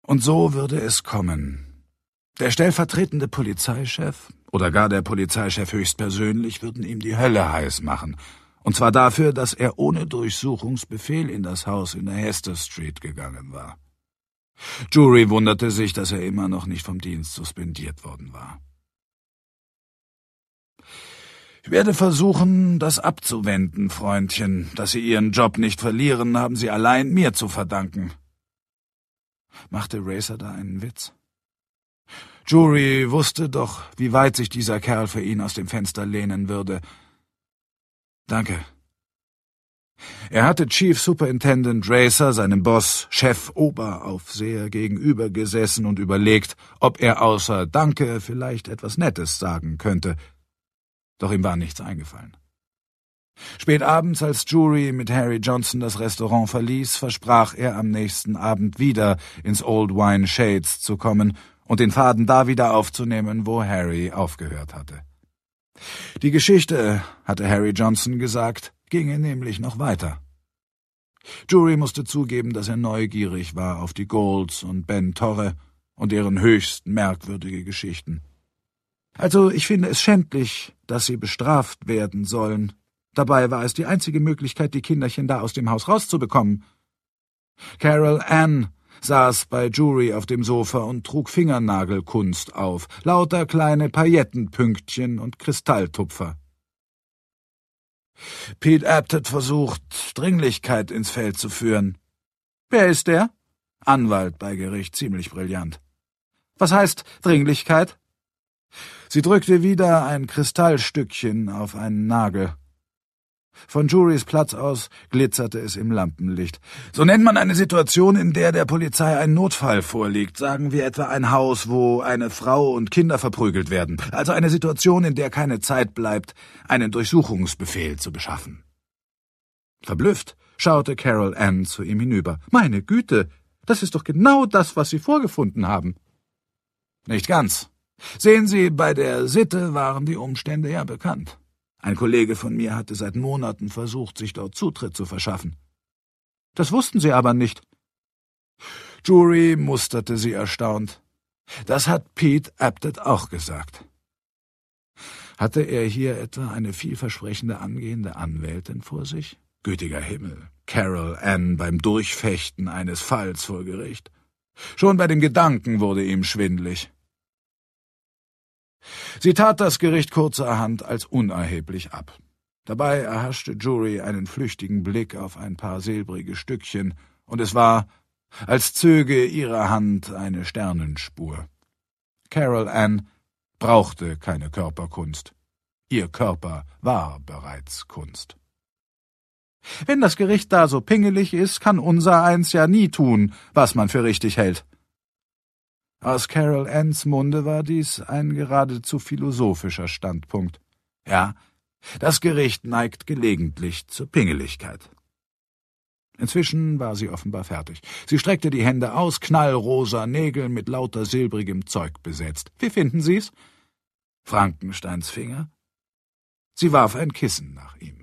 Und so würde es kommen. Der stellvertretende Polizeichef oder gar der Polizeichef höchstpersönlich würden ihm die Hölle heiß machen. Und zwar dafür, dass er ohne Durchsuchungsbefehl in das Haus in der Hester Street gegangen war. Jury wunderte sich, dass er immer noch nicht vom Dienst suspendiert worden war. Ich werde versuchen, das abzuwenden, Freundchen. Dass Sie Ihren Job nicht verlieren, haben Sie allein mir zu verdanken. Machte Racer da einen Witz? Jury wusste doch, wie weit sich dieser Kerl für ihn aus dem Fenster lehnen würde. Danke. Er hatte Chief Superintendent Racer, seinem Boss, Chef Oberaufseher, gegenüber gesessen und überlegt, ob er außer Danke vielleicht etwas Nettes sagen könnte. Doch ihm war nichts eingefallen. Spät abends, als Jury mit Harry Johnson das Restaurant verließ, versprach er, am nächsten Abend wieder ins Old Wine Shades zu kommen und den Faden da wieder aufzunehmen, wo Harry aufgehört hatte. Die Geschichte, hatte Harry Johnson gesagt, ginge nämlich noch weiter. Jury musste zugeben, dass er neugierig war auf die Goulds und Ben Torre und deren höchst merkwürdige Geschichten. Also, ich finde es schändlich, dass sie bestraft werden sollen. Dabei war es die einzige Möglichkeit, die Kinderchen da aus dem Haus rauszubekommen. Carol Ann saß bei Jury auf dem Sofa und trug Fingernagelkunst auf, lauter kleine Paillettenpünktchen und Kristalltupfer. Pete Apted versucht, Dringlichkeit ins Feld zu führen. Wer ist der? Anwalt bei Gericht, ziemlich brillant. Was heißt Dringlichkeit? Sie drückte wieder ein Kristallstückchen auf einen Nagel. Von Jurys Platz aus glitzerte es im Lampenlicht. So nennt man eine Situation, in der der Polizei ein Notfall vorliegt. Sagen wir etwa ein Haus, wo eine Frau und Kinder verprügelt werden. Also eine Situation, in der keine Zeit bleibt, einen Durchsuchungsbefehl zu beschaffen. Verblüfft schaute Carol Ann zu ihm hinüber. »Meine Güte, das ist doch genau das, was Sie vorgefunden haben.« »Nicht ganz. Sehen Sie, bei der Sitte waren die Umstände ja bekannt. Ein Kollege von mir hatte seit Monaten versucht, sich dort Zutritt zu verschaffen. Das wussten Sie aber nicht.« Jury musterte sie erstaunt. Das hat Pete Apted auch gesagt. Hatte er hier etwa eine vielversprechende angehende Anwältin vor sich? Gütiger Himmel, Carol Ann beim Durchfechten eines Falls vor Gericht. Schon bei dem Gedanken wurde ihm schwindlig. Sie tat das Gericht kurzerhand als unerheblich ab. Dabei erhaschte Jury einen flüchtigen Blick auf ein paar silbrige Stückchen, und es war, als zöge ihre Hand eine Sternenspur. Carol Ann brauchte keine Körperkunst. Ihr Körper war bereits Kunst. Wenn das Gericht da so pingelig ist, kann unser eins ja nie tun, was man für richtig hält. Aus Carol Anns Munde war dies ein geradezu philosophischer Standpunkt. Ja, das Gericht neigt gelegentlich zur Pingeligkeit. Inzwischen war sie offenbar fertig. Sie streckte die Hände aus, knallrosa Nägel mit lauter silbrigem Zeug besetzt. Wie finden Sie's? Frankensteins Finger? Sie warf ein Kissen nach ihm.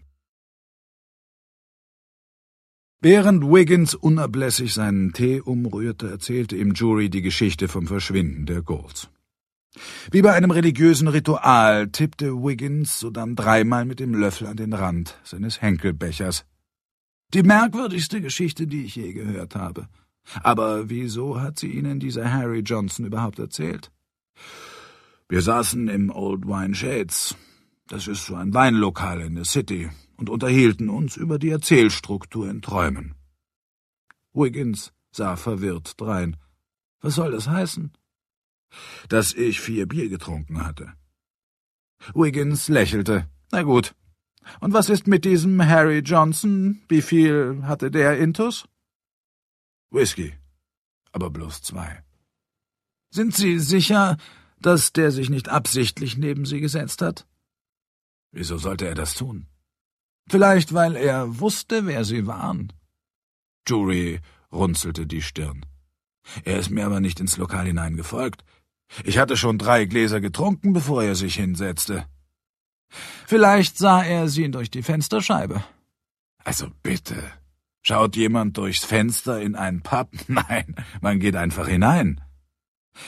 Während Wiggins unablässig seinen Tee umrührte, erzählte ihm Jury die Geschichte vom Verschwinden der Goulds. Wie bei einem religiösen Ritual tippte Wiggins sodann dreimal mit dem Löffel an den Rand seines Henkelbechers. Die merkwürdigste Geschichte, die ich je gehört habe. Aber wieso hat sie Ihnen dieser Harry Johnson überhaupt erzählt? Wir saßen im Old Wine Shades. Das ist so ein Weinlokal in der City, und unterhielten uns über die Erzählstruktur in Träumen. Wiggins sah verwirrt drein. Was soll das heißen? Dass ich 4 Bier getrunken hatte. Wiggins lächelte. Na gut. Und was ist mit diesem Harry Johnson? Wie viel hatte der intus? Whisky, aber bloß 2. Sind Sie sicher, dass der sich nicht absichtlich neben Sie gesetzt hat? Wieso sollte er das tun? Vielleicht, weil er wusste, wer Sie waren. Jury runzelte die Stirn. Er ist mir aber nicht ins Lokal hineingefolgt. Ich hatte schon 3 Gläser getrunken, bevor er sich hinsetzte. Vielleicht sah er Sie durch die Fensterscheibe. Also bitte. Schaut jemand durchs Fenster in einen Pub? Nein, man geht einfach hinein.